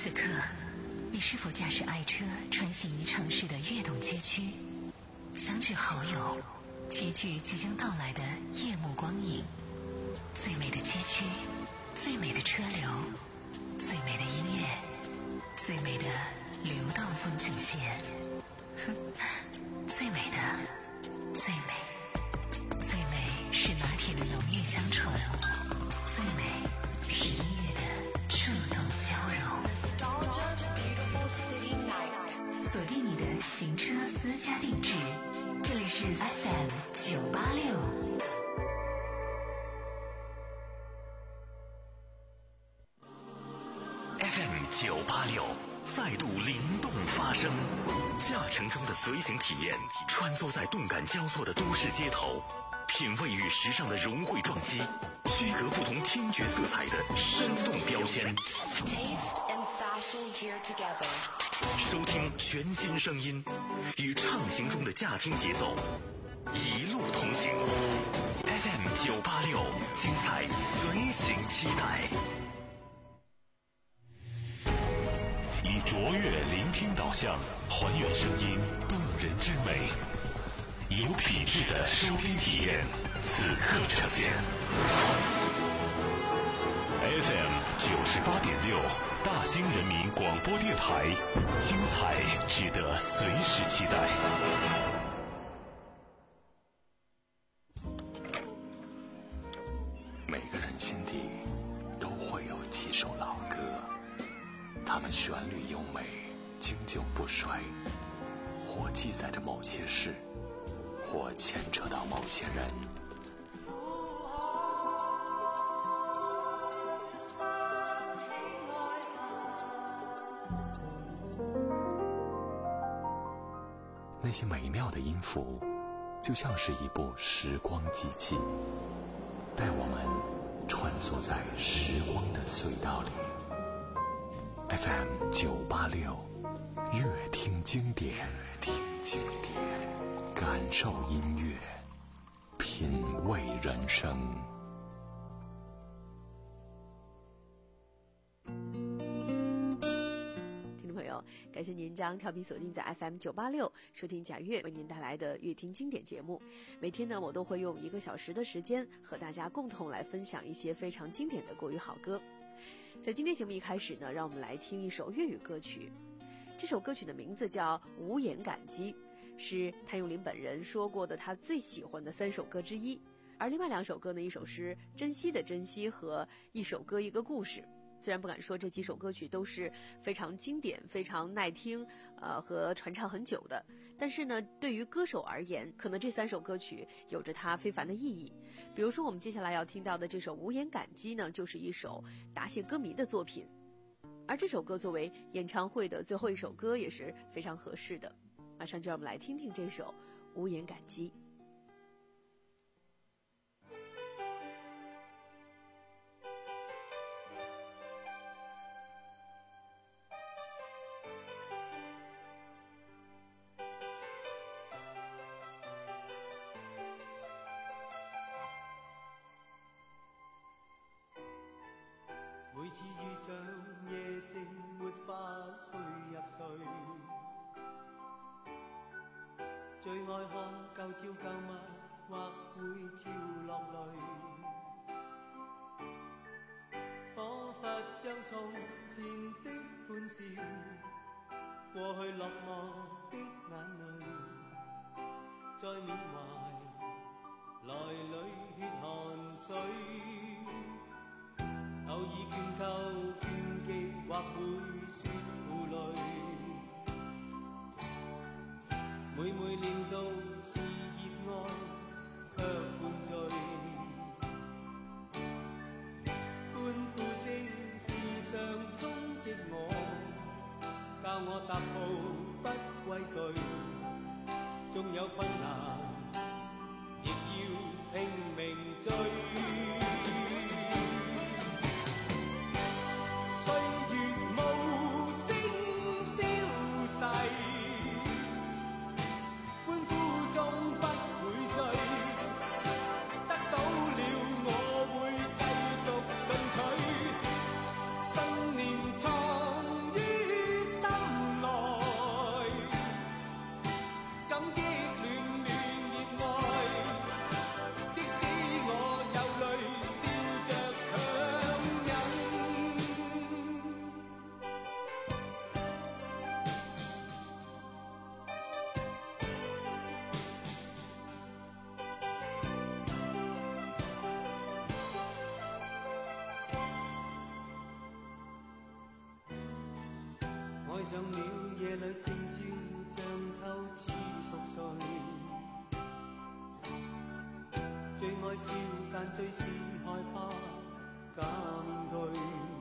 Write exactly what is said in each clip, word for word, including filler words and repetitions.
此刻，你是否驾驶爱车穿行于城市的跃动街区，相聚好友，齐聚即将到来的夜幕光影？最美的街区，最美的车流，最美的音乐，最美的流动风景线。哼，最美的，最美，最美是拿铁的浓郁香醇，最美是音乐的触动交融。锁定你的行车私家定制，这里是 F M 九八六。 F M 九八六再度灵动发声，驾乘中的随行体验，穿梭在动感交错的都市街头，品味与时尚的融汇撞击，区隔不同听觉色彩的生动标签。 Taste and fashion here together。 收听全新声音，与畅行中的驾听节奏，一路同行。F M 九八六，精彩随行期待。以卓越聆听导向，还原声音动人之美，有品质的收听体验，此刻呈现。F M 九十八点六，大兴人民广播电台，精彩值得随时期待。 每个人心底都会有几首老歌，它们旋律优美，经久不衰，或记载着某些事，或牵扯到某些人。那些美妙的音符，就像是一部时光机器，带我们穿梭在时光的隧道里。F M 九八六，乐听经典，乐听经典，感受音乐，品味人生。 感谢您将调频锁定在 F M 九八六，收听贾悦为您带来的乐听经典节目。每天呢，我都会用一个小时的时间和大家共同来分享一些非常经典的国语好歌。在今天节目一开始呢，让我们来听一首粤语歌曲。这首歌曲的名字叫《无言感激》，是谭咏麟本人说过的他最喜欢的三首歌之一。而另外两首歌呢，一首是《珍惜的珍惜》和《一首歌一个故事》。虽然不敢说这几首歌曲都是非常经典、非常耐听，呃和传唱很久的，但是呢，对于歌手而言，可能这三首歌曲有着它非凡的意义。比如说我们接下来要听到的这首《无言感激》呢，就是一首答谢歌迷的作品，而这首歌作为演唱会的最后一首歌也是非常合适的。马上就让我们来听听这首《无言感激》。 每次遇上夜靜沒法去入睡，最愛看舊照舊物或會潮落淚，彷彿將從前的歡笑，過去落寞的眼淚，再緬懷來裏血汗水。偶爾倦透倦極，或會說負累。每每念到是熱愛，卻灌醉。歡呼聲時常衝擊我，教我踏步不畏懼。縱有困難，亦要拼命追。 新年創於上了夜里靜悄像透似熟睡，最愛笑但最是害怕假面具，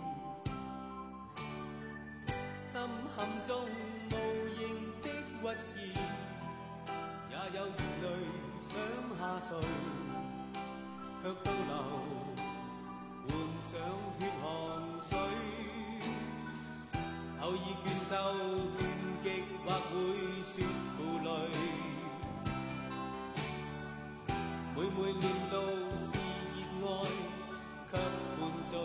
心坎中無形的鬱結，也有熱淚想下垂，卻倒流換上血汗水，偶爾倦透倦極或會說負累，每每念到是熱愛卻伴醉，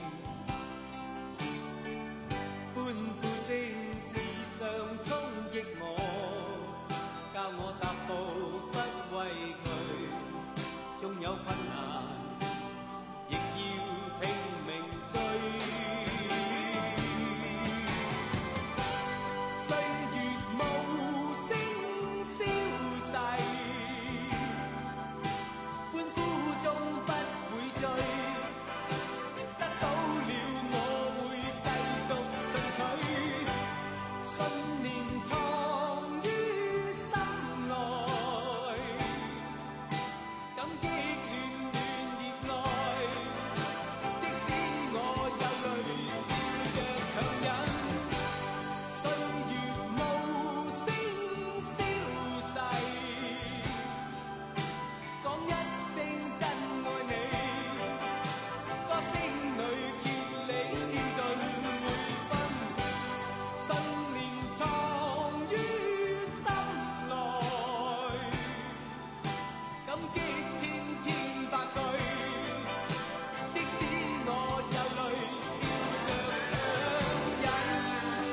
歡呼聲時常衝擊我，教我踏步不畏懼，縱有困難亦要拼命追。歲月無聲消逝，歡呼中不會醉，得到了我會繼續進取，信念藏於心內，感激暖暖熱愛，即使我有淚笑着強忍，歲月無聲消逝，講一聲真愛你，歌聲裏竭力跳盡每分，信念藏於心內，感激千千百句，即使我有淚笑着強忍。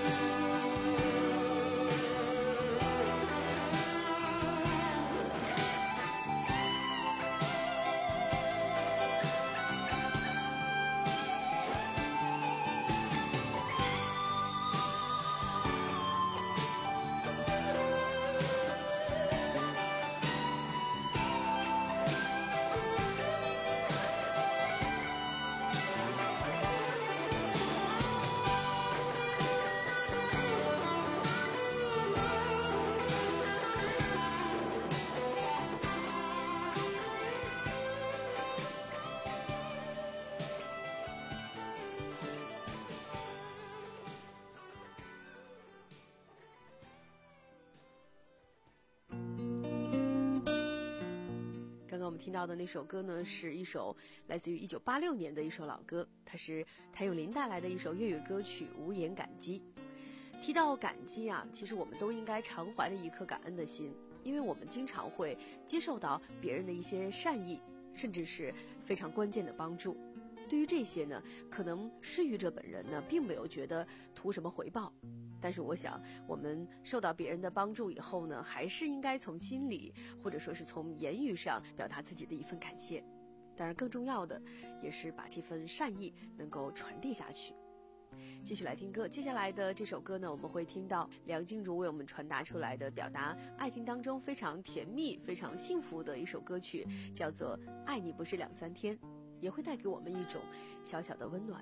刚刚我们听到的那首歌呢，是一首来自于一九八六年的一首老歌，它是谭咏麟带来的一首粤语歌曲《无言感激》。提到感激啊，其实我们都应该常怀着一颗感恩的心，因为我们经常会接受到别人的一些善意，甚至是非常关键的帮助。对于这些呢，可能施予者本人呢，并没有觉得图什么回报。但是我想，我们受到别人的帮助以后呢，还是应该从心里或者说是从言语上表达自己的一份感谢。当然更重要的也是把这份善意能够传递下去。继续来听歌，接下来的这首歌呢，我们会听到梁静茹为我们传达出来的表达爱情当中非常甜蜜非常幸福的一首歌曲，叫做《爱你不是两三天》，也会带给我们一种小小的温暖。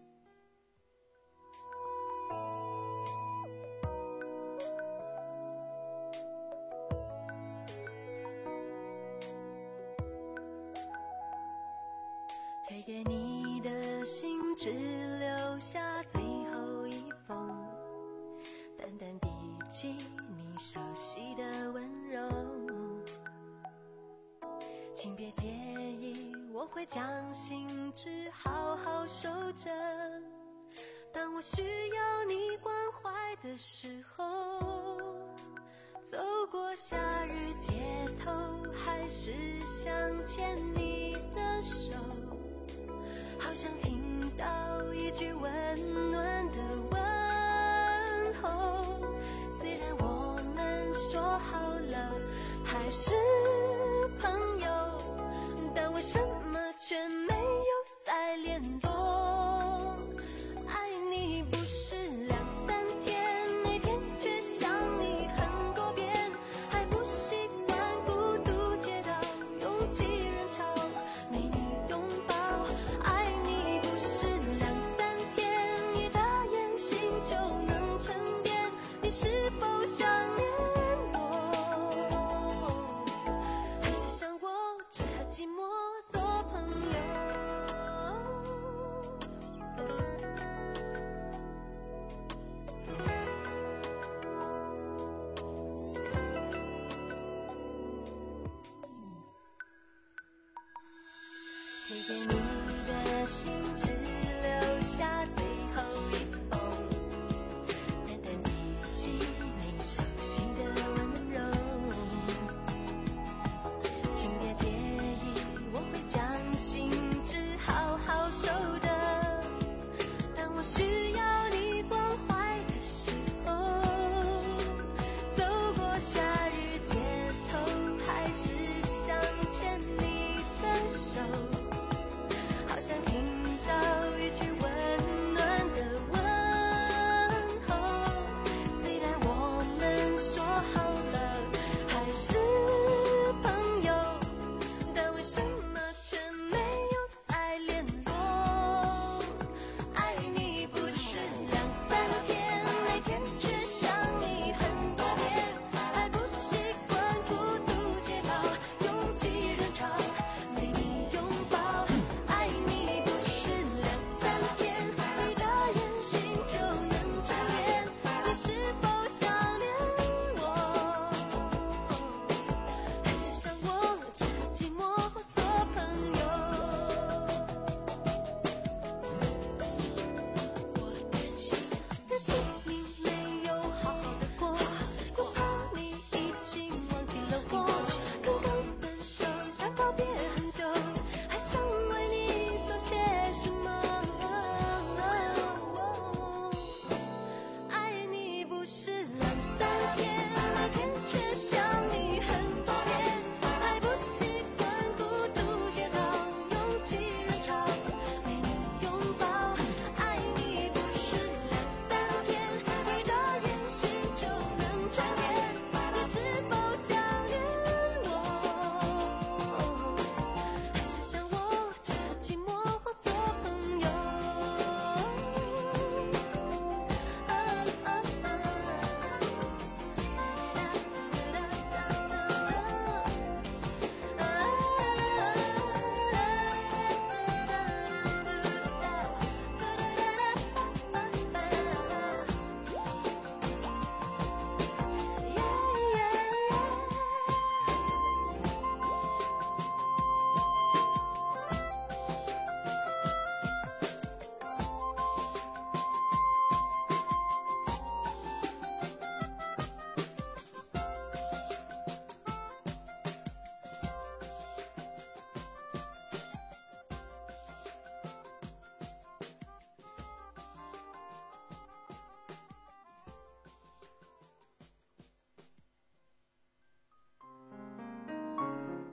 推给你的信只留下最后一封，淡淡笔记你熟悉的温柔，请别介意，我会将信纸好好收着，当我需要你关怀的时候，走过夏日街头，还是想牵你的手，好想听到一句温暖的问候，虽然我们说好了还是朋友，但为什么却没有再联络？爱你不是两三天，每天却想你很多遍，还不习惯孤独街道拥挤人潮，没你拥抱。爱你不是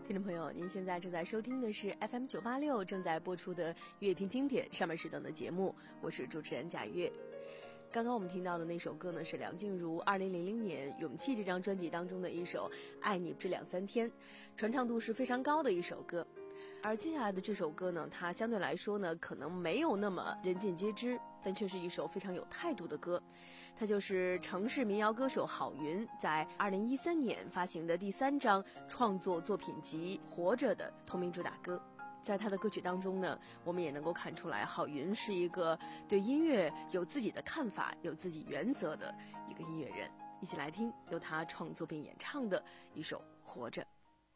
听众朋友，您现在正在收听的是 F M 九八六正在播出的乐听经典上半时段的节目，我是主持人贾月。刚刚我们听到的那首歌呢，是梁静茹二零零零年《勇气》这张专辑当中的一首《爱你这两三天》，传唱度是非常高的一首歌。而接下来的这首歌呢，它相对来说呢，可能没有那么人尽皆知，但却是一首非常有态度的歌。它就是城市民谣歌手郝云在二零一三年发行的第三张创作作品集《活着》的同名主打歌。在他的歌曲当中呢，我们也能够看出来，郝云是一个对音乐有自己的看法、有自己原则的一个音乐人。一起来听由他创作并演唱的一首《活着》。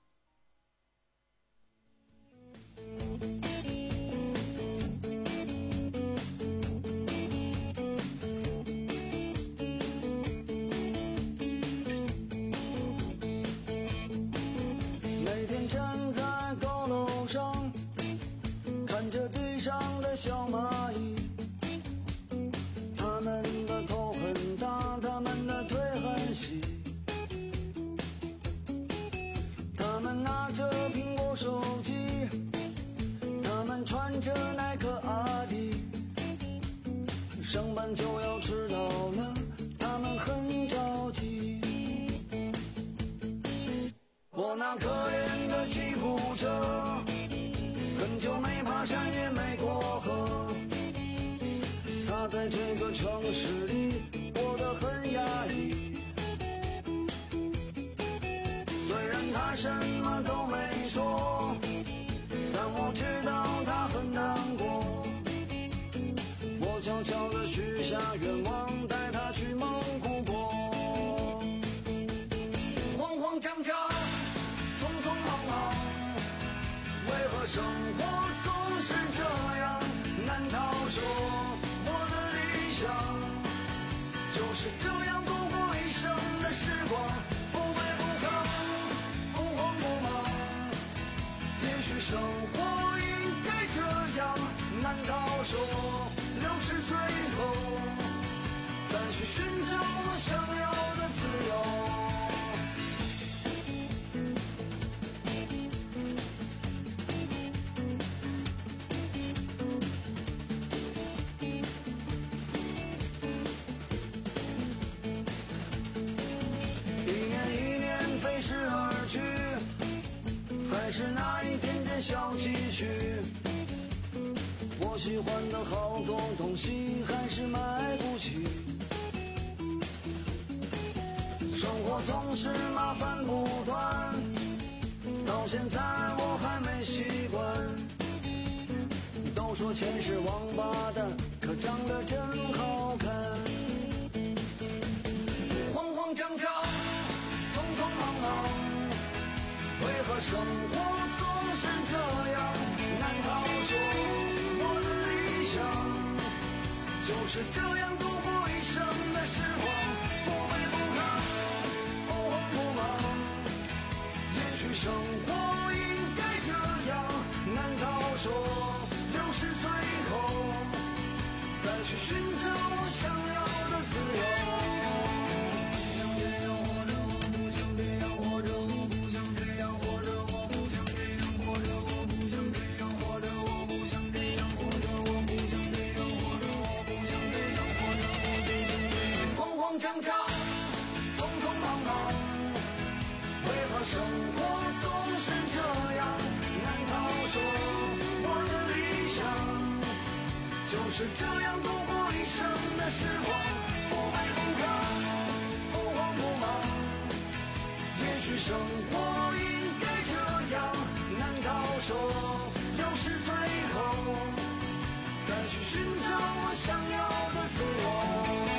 每天站在高楼上，看着地上的小蚂蚁，它们的头很大，它们的腿很细，它们拿着苹果手机，他们穿着耐克阿迪，上班就要迟到了，他们很着急。我那可怜的吉普车，很久没爬山也没过河，他在这个城市里过得很压抑。虽然他什么都没说，但我知道他很难过。我悄悄地许下愿望，带他去蒙古国。慌慌张张，匆匆忙忙，为何生活总是这样？难道说我的理想就是这样度过一生的时光？不卑不亢，不慌不忙，也许生活应该这样。难道说六十岁后再去寻找我想要的自由？还是那一点点小积蓄，我喜欢的好多东西还是买不起。生活总是麻烦不断，到现在我还没习惯。都说钱是王八蛋，可长得真好看。慌慌张张，匆匆忙忙，为何生活总是这样？难道说我的理想就是这样度过一生的时光？不卑不亢，不慌不忙，也许生活应该这样。难道说六十岁后再去寻找我想要的自由？生活总是这样，难道说我的理想就是这样度过一生的时光？不卑不亢，不慌不忙，也许生活应该这样。难道说六十岁后再去寻找我想要的自由？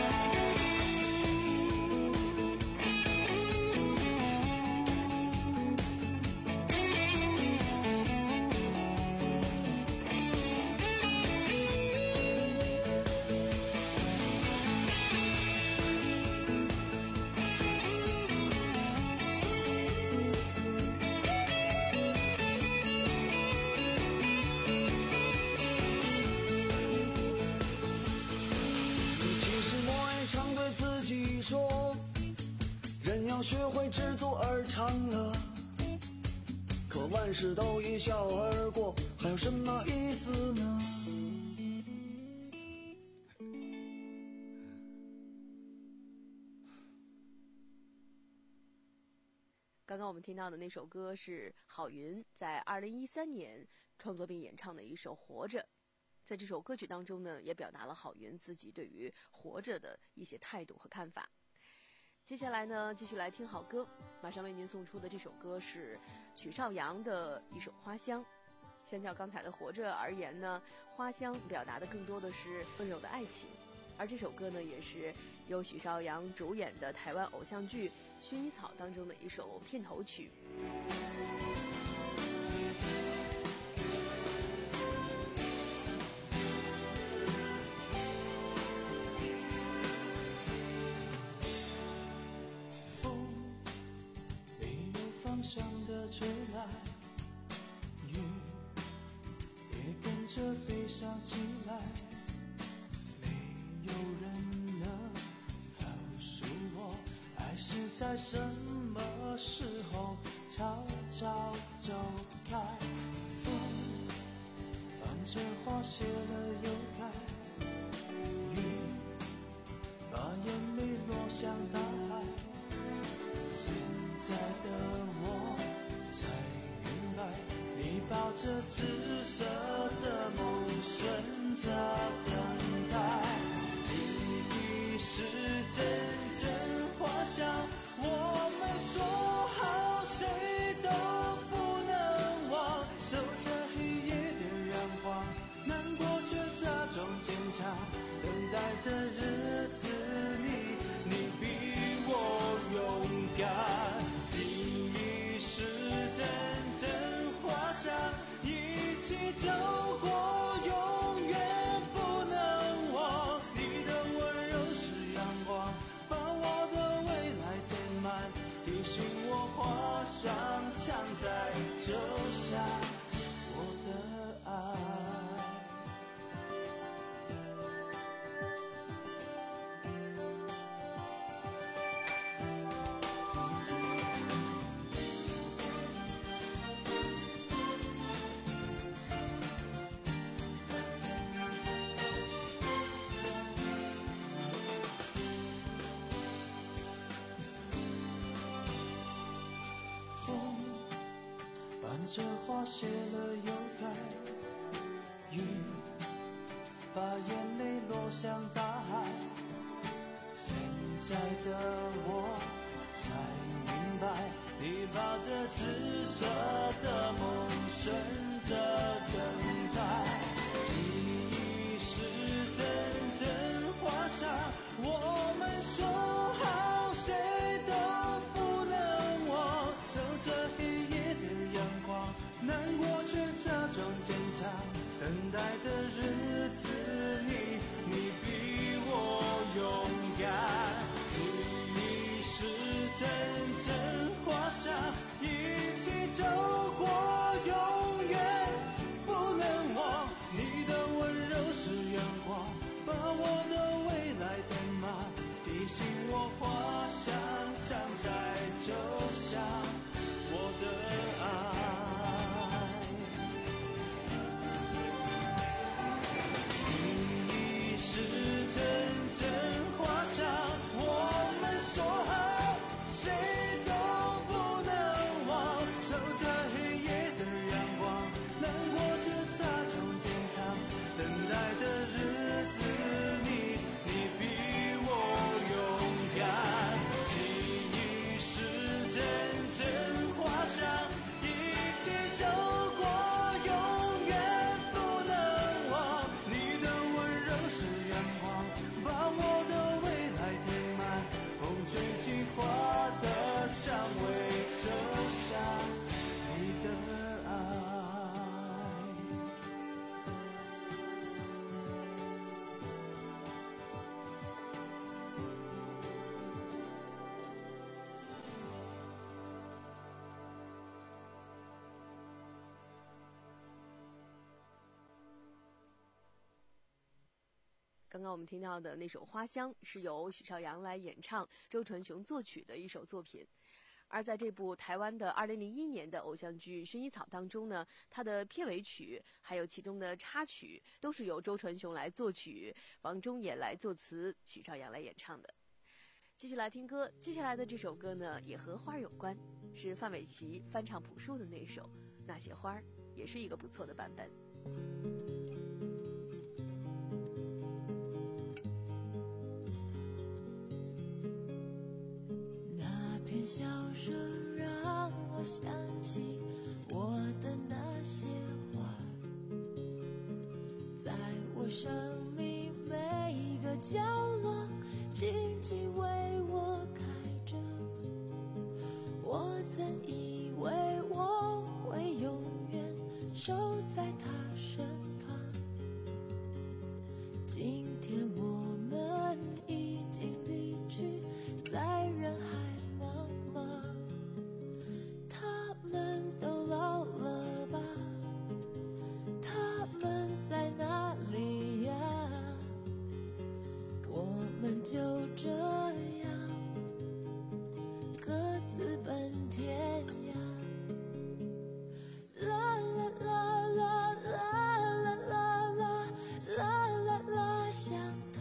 学会知足而常乐，可万事都一笑而过，还有什么意思呢？ 刚刚我们听到的那首歌是郝云在二零一三年创作并演唱的一首《活着》。在这首歌曲当中呢，也表达了郝云自己对于活着的一些态度和看法。接下来呢，继续来听好歌，马上为您送出的这首歌是许绍洋的一首《花香》。相较刚才的《活着》而言呢，《花香》表达的更多的是温柔的爱情，而这首歌呢，也是由许绍洋主演的台湾偶像剧《薰衣草》当中的一首片头曲。 风没有方向的吹来，雨也跟着悲伤起来，没有人能告诉我爱是在什么时候悄悄走开。风伴着花谢了又开，雨把眼泪落向大海，现在的我才明白，你抱着紫色的梦顺着等待，记忆是阵阵花香，我们说好谁都不能忘，守着黑夜的阳光，难过却假装坚强，等待的日子里你比我勇敢，记忆是阵阵花香，一起走过永远不能忘，你的温柔是阳光，把我的未来填满，提醒我花香藏在酒下，我的爱。风伴着花谢了又开，雨把眼泪落向大海，现在的我才明白，你抱着紫色的梦顺着等待，记忆是阵阵花香，我们说好谁都不能忘，守着黑夜的阳光，难过却假装坚强，等待的日子里你比我勇敢，记忆是阵阵花香，一起走过永远不能忘，你的温柔是阳光，把我的未来填满，提醒我花香藏在酒下，我的爱。记忆是阵阵花香，我们说好谁都不能忘，守着黑夜的阳光，难过却假装坚强，等待的日子里你比我勇敢，记忆是阵阵花香，一起走过永远不能忘，你的温柔是阳光，把我的未来填满，风吹起花的香味，就像你的爱。 刚刚我们听到的那首《花香》是由许绍洋来演唱，周传雄作曲的一首作品。 而在这部台湾的二零零一年的偶像剧《薰衣草》当中呢，它的片尾曲还有其中的插曲都是由周传雄来作曲，王中野来作词，许绍洋来演唱的。继续来听歌，接下来的这首歌呢也和花有关，是范玮琪翻唱朴树的那首《那些花》，也是一个不错的版本。 那篇小说让我想起我的那些花，在我生命每一个角落静静为我开着。我曾以为我会永远守在他身旁，今天我们已经离去，在人海茫茫。他们都老了吧？他们在哪里呀？我们就这样各自奔天涯。啦啦啦啦啦啦啦啦啦啦啦，想他。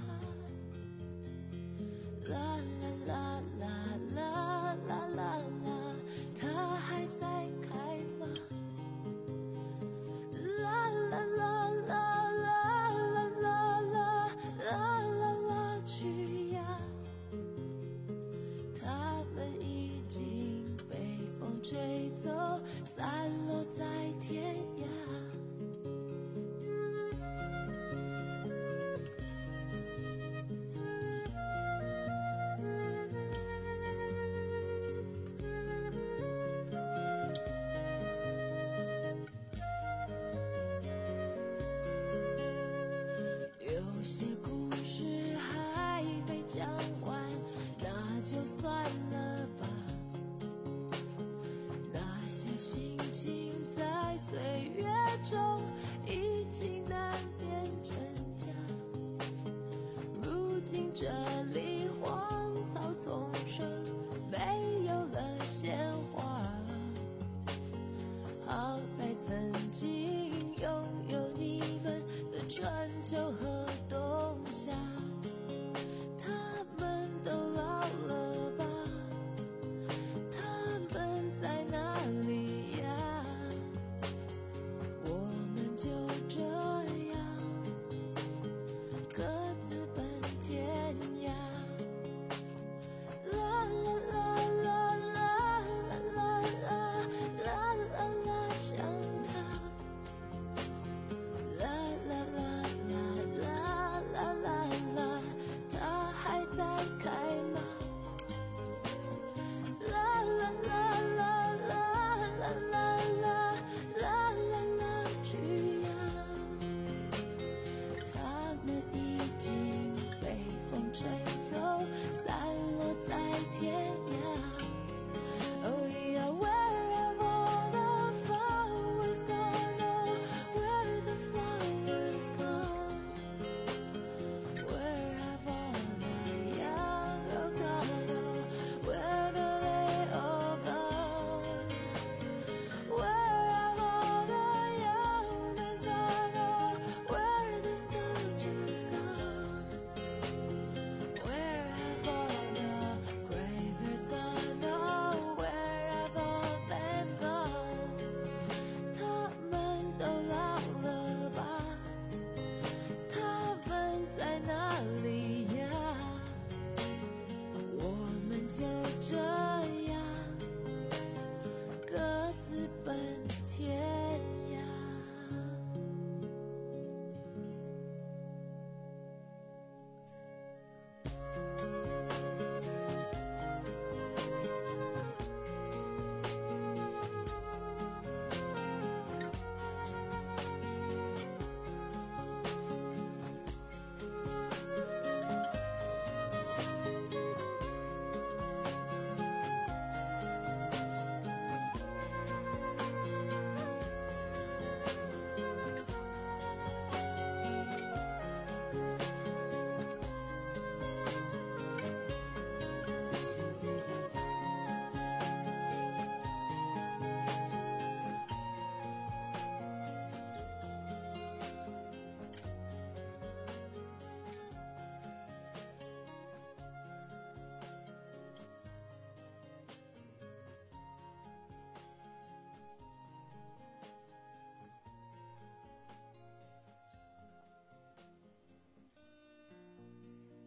啦啦啦啦啦啦啦啦，他还在开吗？啦啦啦啦啦啦啦啦啦啦啦，去呀！他们已经被风吹走，散落在天涯。有些故事还没讲完，那就算了吧。那些心情在岁月中已经难辨真假，如今这里荒草丛生，没有了鲜花。好在曾经拥有你们的春秋和冬夏，他们都老了吧？他们在哪里呀？我们就这样各自奔天涯。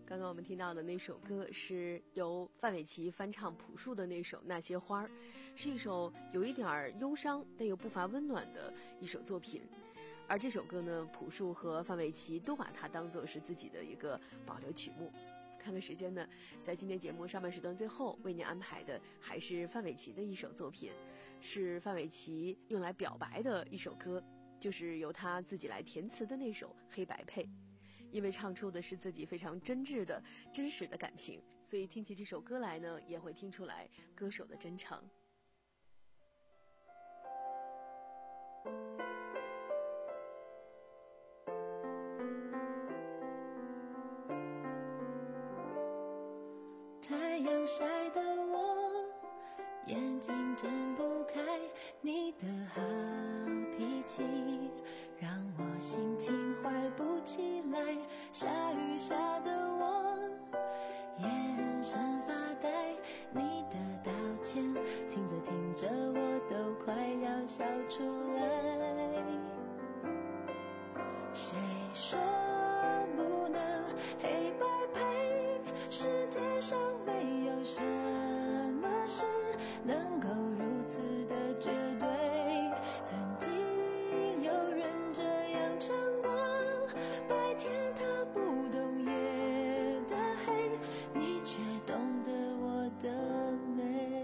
刚刚我们听到的那首歌是由范玮琪翻唱朴树的那首《那些花儿》，是一首有一点忧伤但又不乏温暖的一首作品。而这首歌呢，朴树和范玮琪都把它当作是自己的一个保留曲目。看看时间呢，在今天节目上半时段最后为您安排的还是范玮琪的一首作品，是范玮琪用来表白的一首歌，就是由他自己来填词的那首《黑白配》。因为唱出的是自己非常真挚的真实的感情，所以听起这首歌来呢，也会听出来歌手的真诚。 太阳晒得我眼睛睁不开，你的好脾气让我心情坏不起来，下雨下的我眼神发呆，你的道歉听着听着我都快要笑出来。谁说不能黑白配，世界上没有什么事能够如此的绝对，曾经有人这样唱过，白天他不懂夜的黑，你却懂得我的美。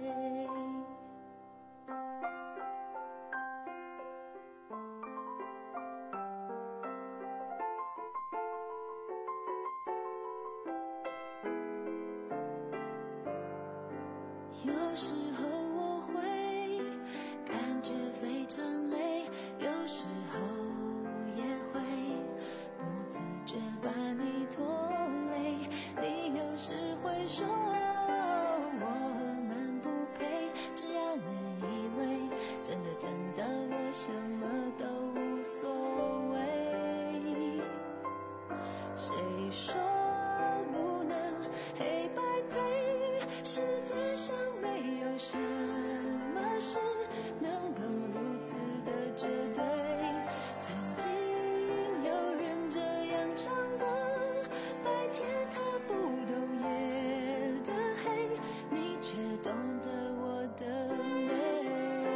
有时候我会感觉非常累，有时候也会不自觉把你拖累，你有时会说我们不配，只要你以为真的真的我什么都无所谓。谁说不能黑白配，世界上没有什么事能够如此的绝对，曾经有人这样唱过，白天他不懂夜的黑，你却懂得我的美。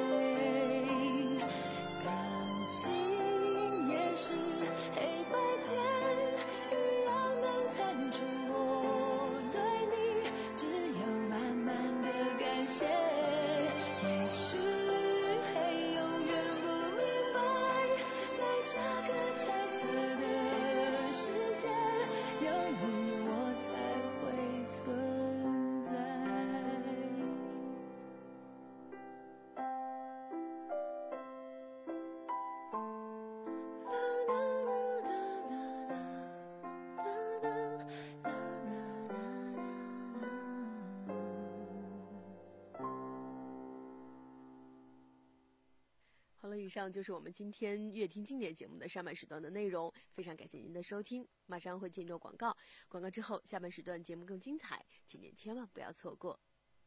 感情也是黑白键，一样能弹出我对你只有慢慢的感谢，也许会永远不明白，在这个彩色的世界，有你我才会存在。 好了，以上就是我们今天乐听经典节目的上半时段的内容，非常感谢您的收听，马上会进入广告，广告之后下半时段节目更精彩，请您千万不要错过。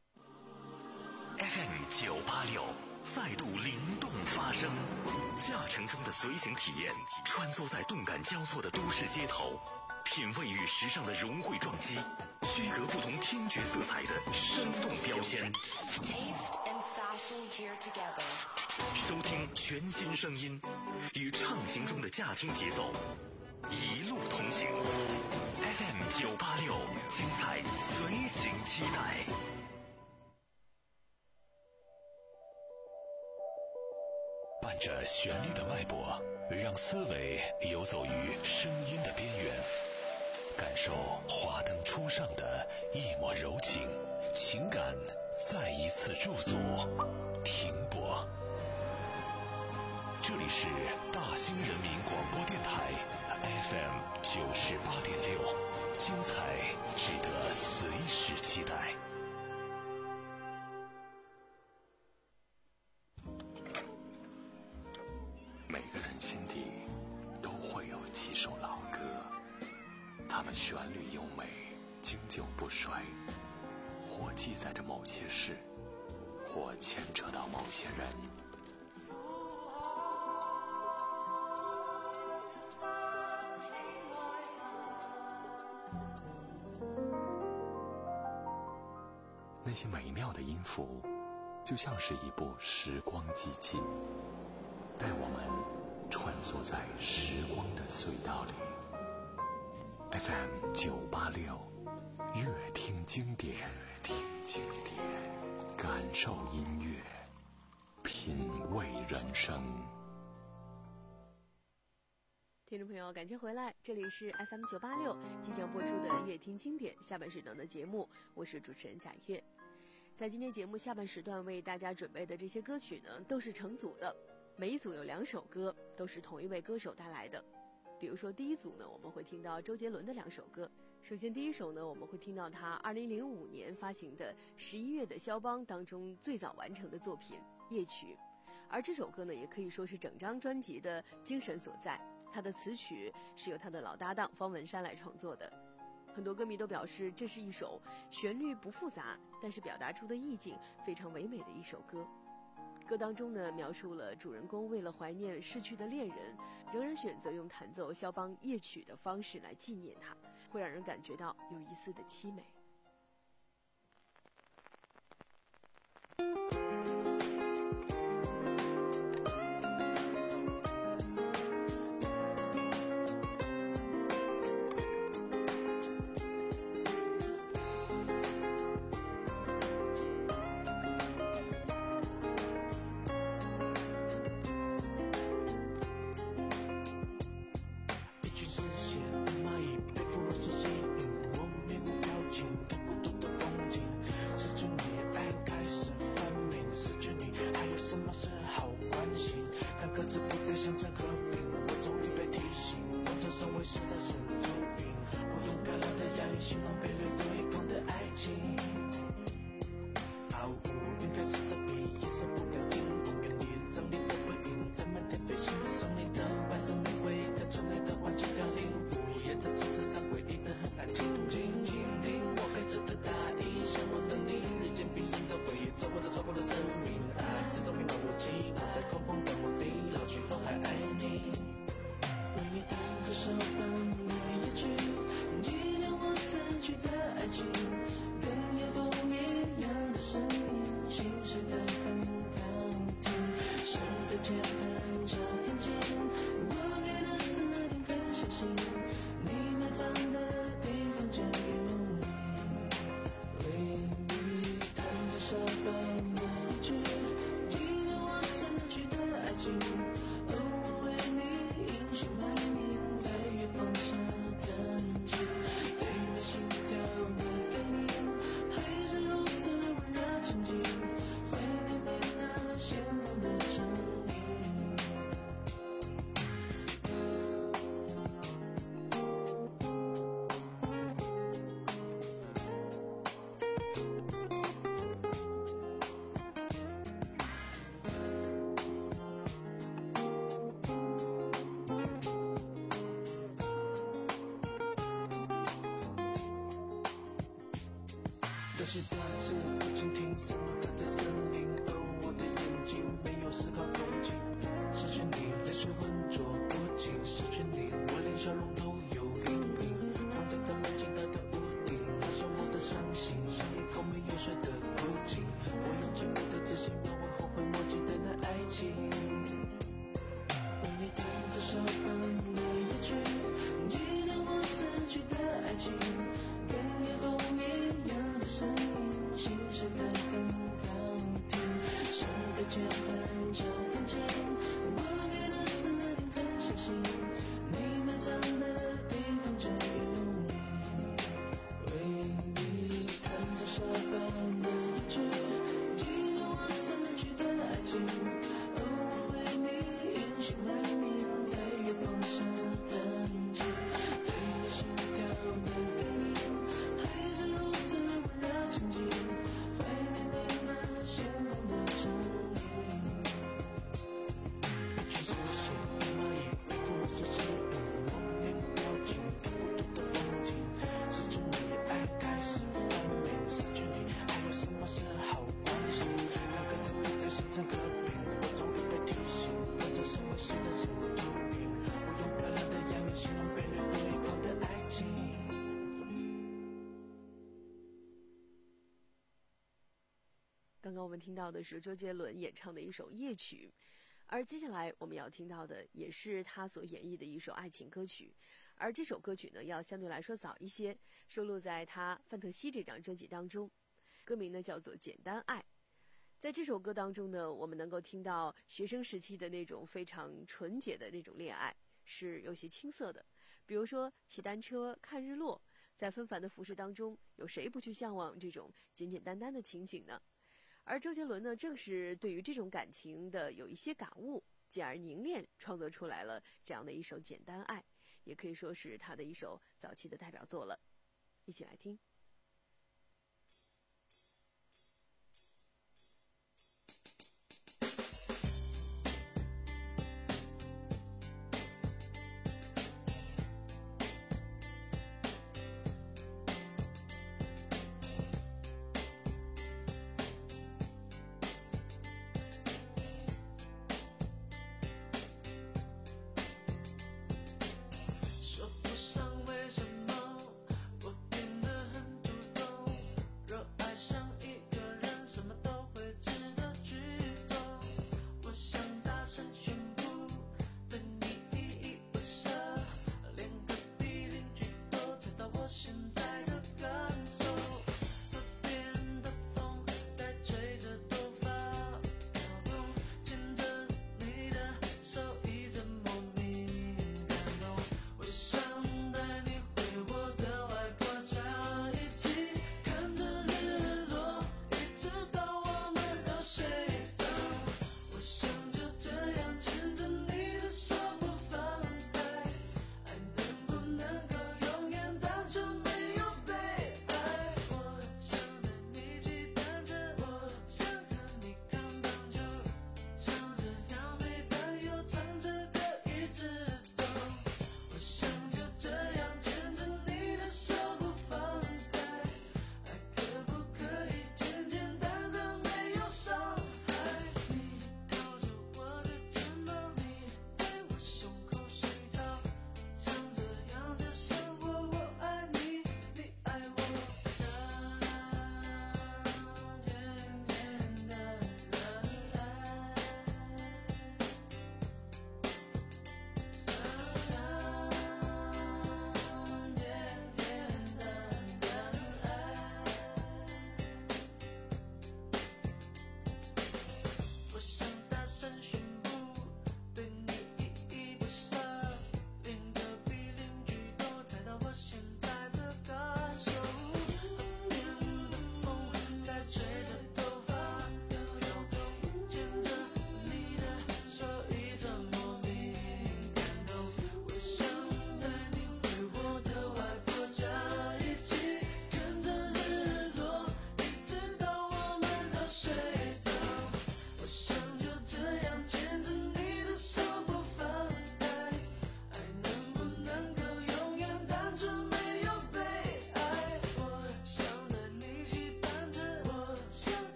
F M 九八六再度灵动发声，驾乘中的随行体验，穿梭在动感交错的都市街头，品味与时尚的融汇撞击，区隔不同听觉色彩的生动标签。 Taste and fashion here together. 收听全新声音，与畅行中的驾听节奏，一路同行。F M 九八六，精彩随行期待。伴着旋律的脉搏，让思维游走于声音的边缘，感受华灯初上的一抹柔情，情感再一次驻足停泊。这里是大兴人民广播电台 F M 九十八点六，精彩值得随时期待。 每个人心底都会有几首老歌，它们旋律优美，经久不衰，或记载着某些事，或牵扯到某些人。 那些美妙的音符就像是一部时光机器，带我们穿梭在时光的隧道里。 F M 九八六，乐听经典，乐听经典，感受音乐，品味人生。 听众朋友，感谢回来，这里是 F M 九八六即将播出的乐听经典下半时段的节目，我是主持人贾月。在今天节目下半时段为大家准备的这些歌曲呢，都是成组的，每一组有两首歌，都是同一位歌手带来的。比如说第一组呢，我们会听到周杰伦的两首歌。首先第一首呢，我们会听到他二零零五年发行的十一月的肖邦当中最早完成的作品《夜曲》，而这首歌呢，也可以说是整张专辑的精神所在。他的词曲是由他的老搭档方文山来创作的。很多歌迷都表示，这是一首旋律不复杂，但是表达出的意境非常唯美的一首歌。歌当中呢，描述了主人公为了怀念逝去的恋人，仍然选择用弹奏肖邦夜曲的方式来纪念他，会让人感觉到有一丝的凄美。 这些段子不仅听什么他在森林，而我的眼睛没有丝毫动静。失去你，泪水浑浊不尽；失去你，我连笑容都有阴影。放在咱们家的屋顶，好像我的伤心，像一口没有水的枯井。我用尽我的自信，挽回后悔莫及的那爱情。为你弹着肖邦的夜曲，纪念我逝去的爱情，跟夜风一样的声音，心碎得很好听。手在键盘敲钢琴，我给的是刚刚我们听到的是周杰伦演唱的一首夜曲，而接下来我们要听到的也是他所演绎的一首爱情歌曲，而这首歌曲呢要相对来说早一些，收录在他《范特西》这张专辑当中，歌名呢叫做《简单爱》。在这首歌当中呢，我们能够听到学生时期的那种非常纯洁的那种恋爱，是有些青涩的。比如说骑单车看日落，在纷繁的浮世当中，有谁不去向往这种简简单单的情景呢？而周杰伦呢，正是对于这种感情的有一些感悟，进而凝练创作出来了这样的一首《简单爱》，也可以说是他的一首早期的代表作了。一起来听。 说不上为什么我变得很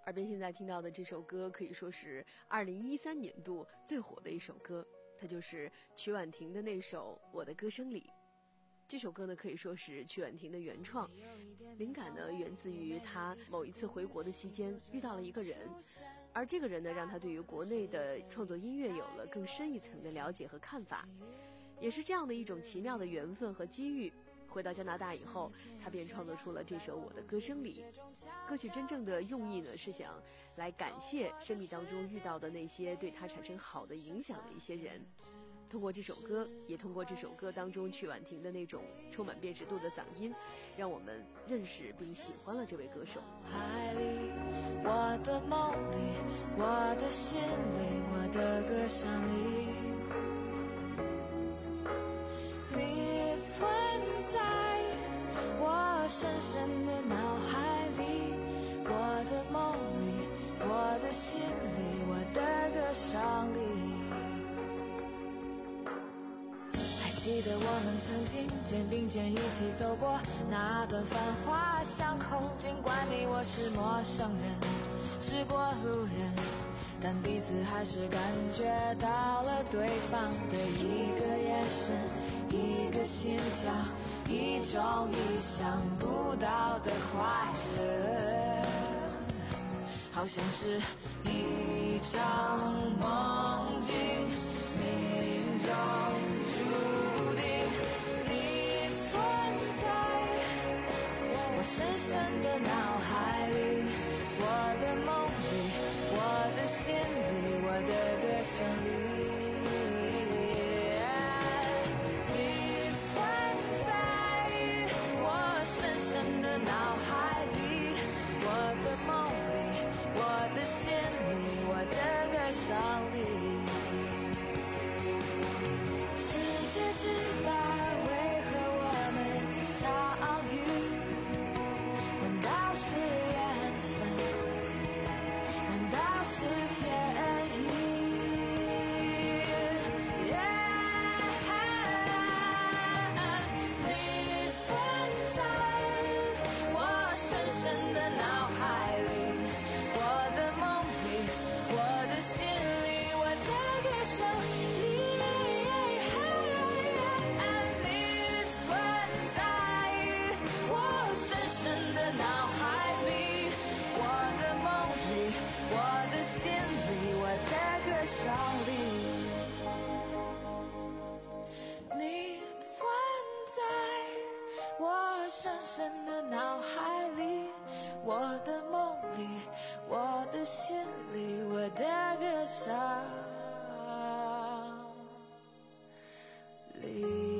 耳边现在听到的这首歌可以说是二零一三年度最火的一首歌，它就是曲婉婷的那首《我的歌声里》。这首歌呢可以说是曲婉婷的原创，灵感呢源自于她某一次回国的期间遇到了一个人，而这个人呢让她对于国内的创作音乐有了更深一层的了解和看法。也是这样的一种奇妙的缘分和机遇，回到加拿大以后，他便创作出了这首《我的歌声里》。歌曲真正的用意呢，是想来感谢生命当中遇到的那些对他产生好的影响的一些人。通过这首歌，也通过这首歌当中曲婉婷的那种充满辨识度的嗓音，让我们认识并喜欢了这位歌手。 海里，我的梦里，我的心里，我的歌声里，你存在我深深的脑海里，我的梦里，我的心里，我的歌声里。记得我们曾经肩并肩一起走过那段繁华巷口，尽管你我是陌生人，是过路人，但彼此还是感觉到了对方的一个眼神，一个心跳，一种意想不到的快乐，好像是一场梦境，命中注定你存在我深深的脑海里，我的梦里，我的心里，我的歌声里，你存在我深深的脑海里，我的梦里，我的心里，我的歌声里。世界之大，为何我们相遇？难道是缘分？难道是天意？ Yeah, 你存在我深深的脑海里，我的梦里，我的心里，我的歌声里。你存在我深深的脑海里，我的梦里，我的心里，我的歌声里。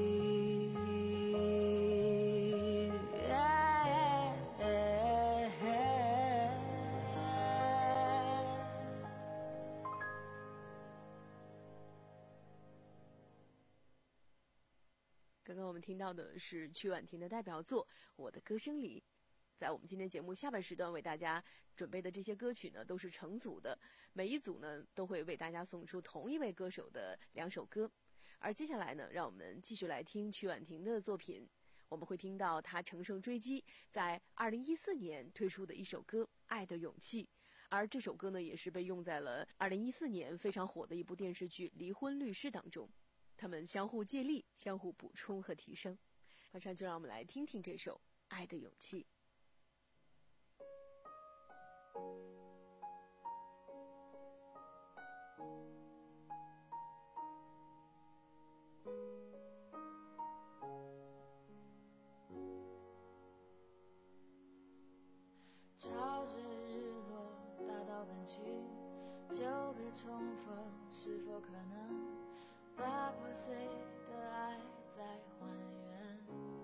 刚刚我们听到的是曲婉婷的代表作《我的歌声里》。在我们今天节目下半时段为大家准备的这些歌曲呢，都是成组的，每一组呢都会为大家送出同一位歌手的两首歌。而接下来呢，让我们继续来听曲婉婷的作品，我们会听到她乘胜追击在二零一四年推出的一首歌《爱的勇气》，而这首歌呢也是被用在了二零一四年非常火的一部电视剧《离婚律师》当中。他们相互借力，相互补充和提升。马上就让我们来听听这首《爱的勇气》。 朝着日落大道奔去，久别重逢，是否可能把破碎的爱再还原？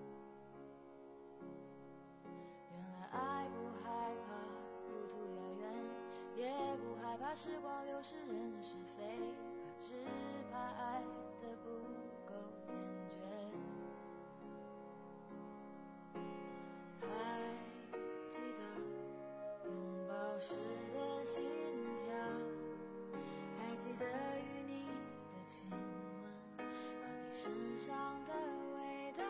原来爱不害怕路途遥远，也不害怕时光流逝人是非，怕只怕爱的不够坚决。还记得拥抱时的心跳，还记得与你的亲吻和你身上的味道。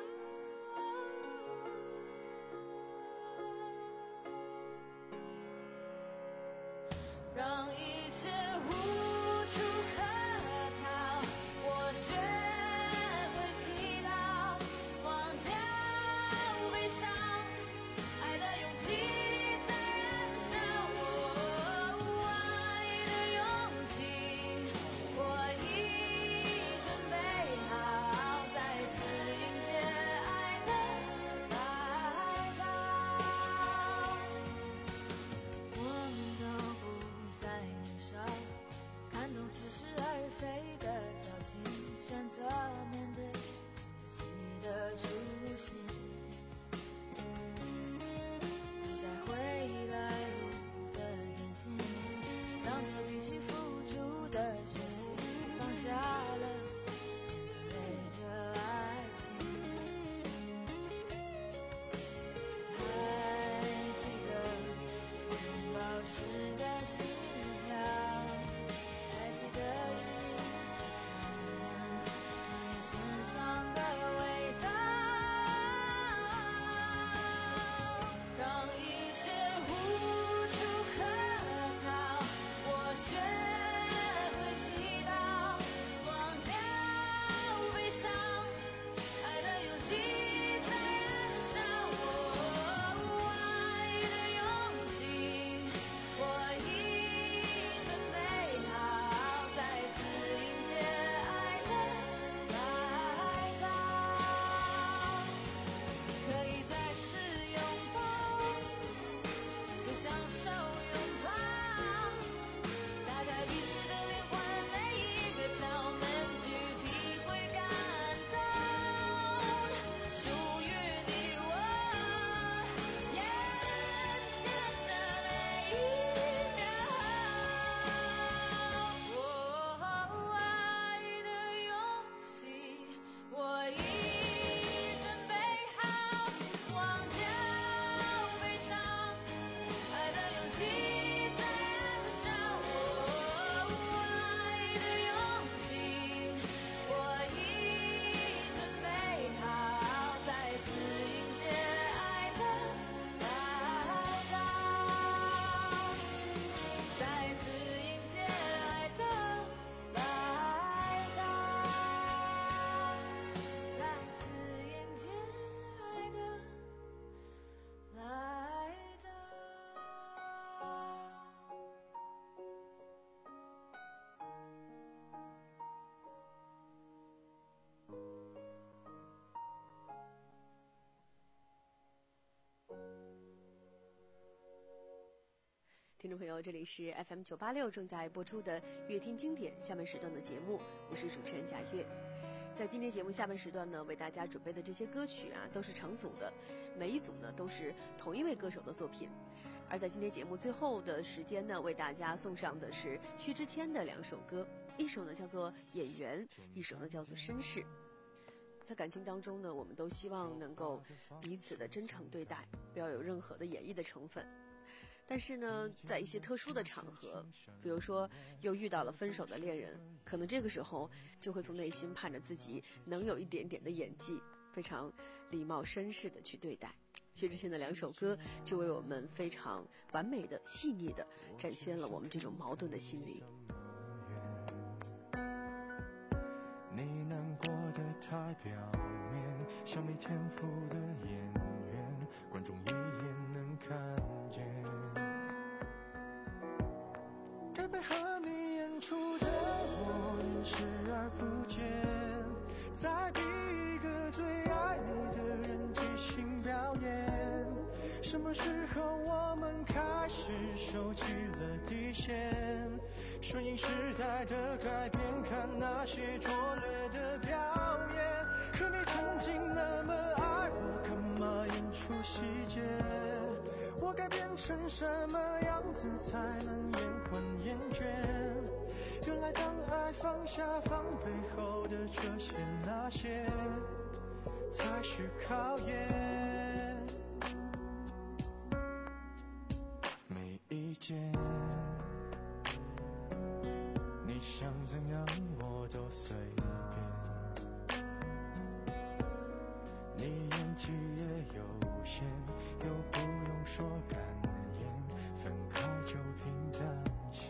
享受拥抱，打开彼此的脸，换每一个角门去体会感动，属于你我眼前的每一秒。哦，爱的勇气，我已准备好，忘掉悲伤，爱的勇气在燃烧。哦，爱的勇气，我已准备好，再次迎接爱的来到，再次迎接爱的来到，再次迎接爱的来到。 听众朋友，这里是 F M 九八六正在播出的乐听经典下半时段的节目，我是主持人贾月。在今天节目下半时段呢，为大家准备的这些歌曲啊，都是成组的，每一组呢都是同一位歌手的作品。而在今天节目最后的时间呢，为大家送上的是薛之谦的两首歌，一首呢叫做《演员》，一首呢叫做《绅士》。在感情当中呢，我们都希望能够彼此的真诚对待，不要有任何的演绎的成分。但是呢，在一些特殊的场合，比如说又遇到了分手的恋人，可能这个时候就会从内心盼着自己能有一点点的演技，非常礼貌绅士的去对待。薛之谦的两首歌就为我们非常完美的细腻的展现了我们这种矛盾的心理。 你难过的太表面，像没天赋的演员，观众一眼能看见。该配合你演出的我演视而不见，再逼一个最爱你的人即兴表演。什么时候我们开始收起了底线？顺应时代的改变，看那些拙劣的表演。可你曾经那么爱我，干嘛演出细节？我该变成什么样子才能延缓厌倦？原来当爱放下防备后的这些那些，才是考验。没意见，你想怎样我都随便。你演技也有限，又不用说感言，分开就平淡些。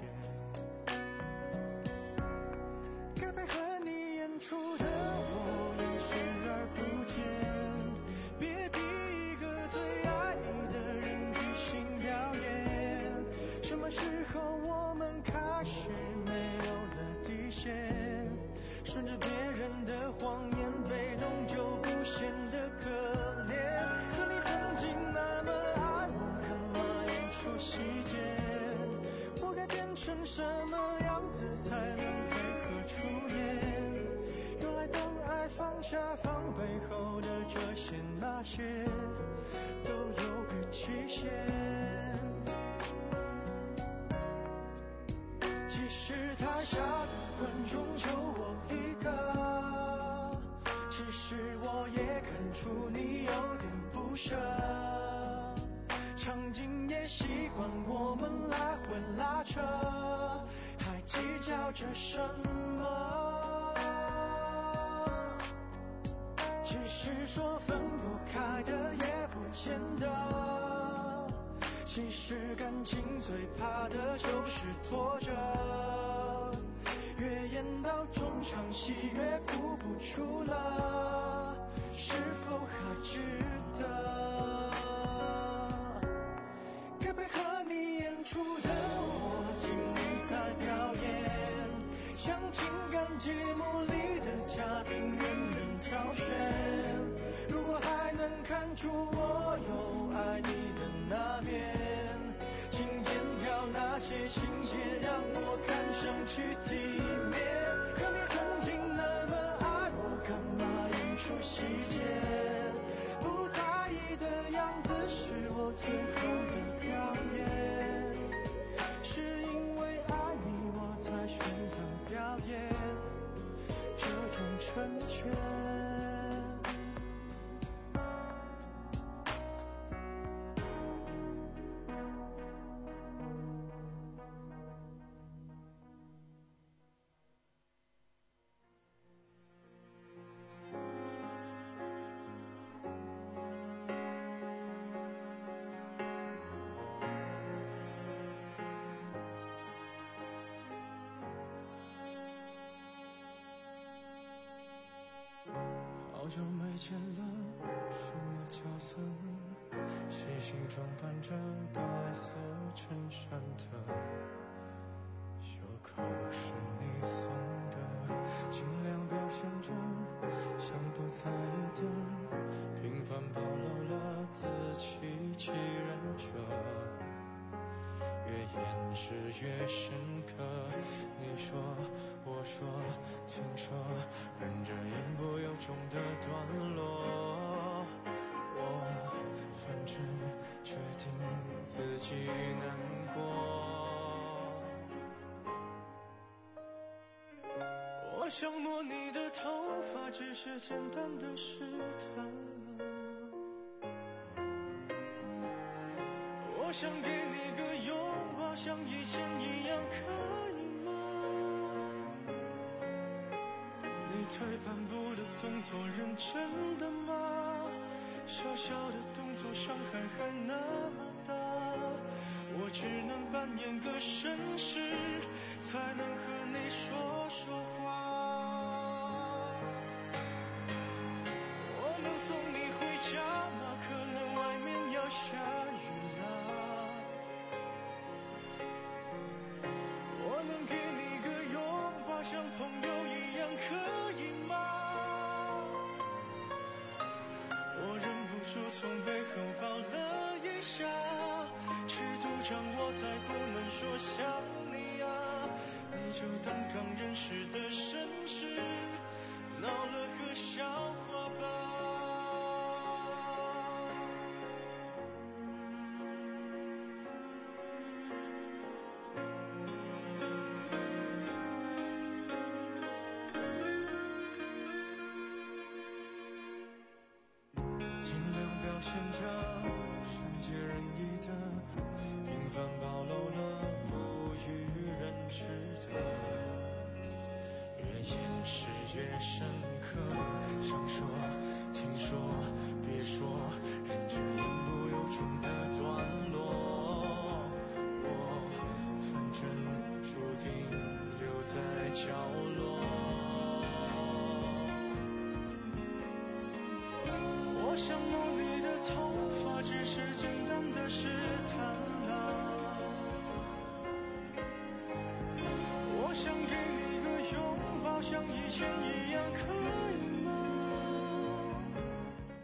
该配合你演出的我演视而不见，别逼一个最爱你的人即兴表演。什么时候我们开始没有了底线？顺着别人的谎言，被动就不显得可怜。可你曾经那么爱我，干嘛演出细节？我该变成什么样子才能配合出演？原来当爱放下防备后的这些那些，都有个期限。其实台下的观众就我一个，其实我也看出你有点不舍，场景也习惯我们来回拉扯，还计较着什么？其实说分不开的也不见得，其实感情最怕的就是拖着，越演到中场戏越哭不出了，是否还值得？该配合你演出的我尽力在表演，像情感节目里的嘉宾任人挑选。如果还能看出我有爱你的那面， 些情节让我看上去体面。可你曾经那么爱我，干嘛演出细节？不在意的样子是我最后的表演，是因为爱你我才选择表演这种成全。好久没见了，什么角色呢？细心装扮着白色衬衫的，袖口是你送的，尽量表现着像不在意的，平凡暴露了自欺欺人者，越掩饰越深刻。你说我说听说，忍着言不由衷的段落，我反正决定自己难过。我想摸你的头发，只是简单的试探，我想给你个拥抱，像以前一样，可以吗？你退半步的动作认真的吗？小小的动作伤害还那么大，我只能扮演个绅士，才能和你说说话。我能送你回家吗？可能外面要下雨了。我能给你个拥抱，像朋友一样，可以吗？我忍不住从背后抱了一下，尺度掌握才不能说想你啊，你就当刚认识的绅士，闹了个笑话吧。尽量表现着善解人意的，平凡暴露了不与人知的，越掩饰越深刻。想说听说别说，忍着言不由衷的段落，我反正注定留在角落。我想摸你的头发，只是简单的试探啊，我想给你个拥抱，像以前一样，可以吗？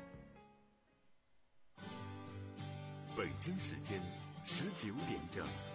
北京时间十九点整。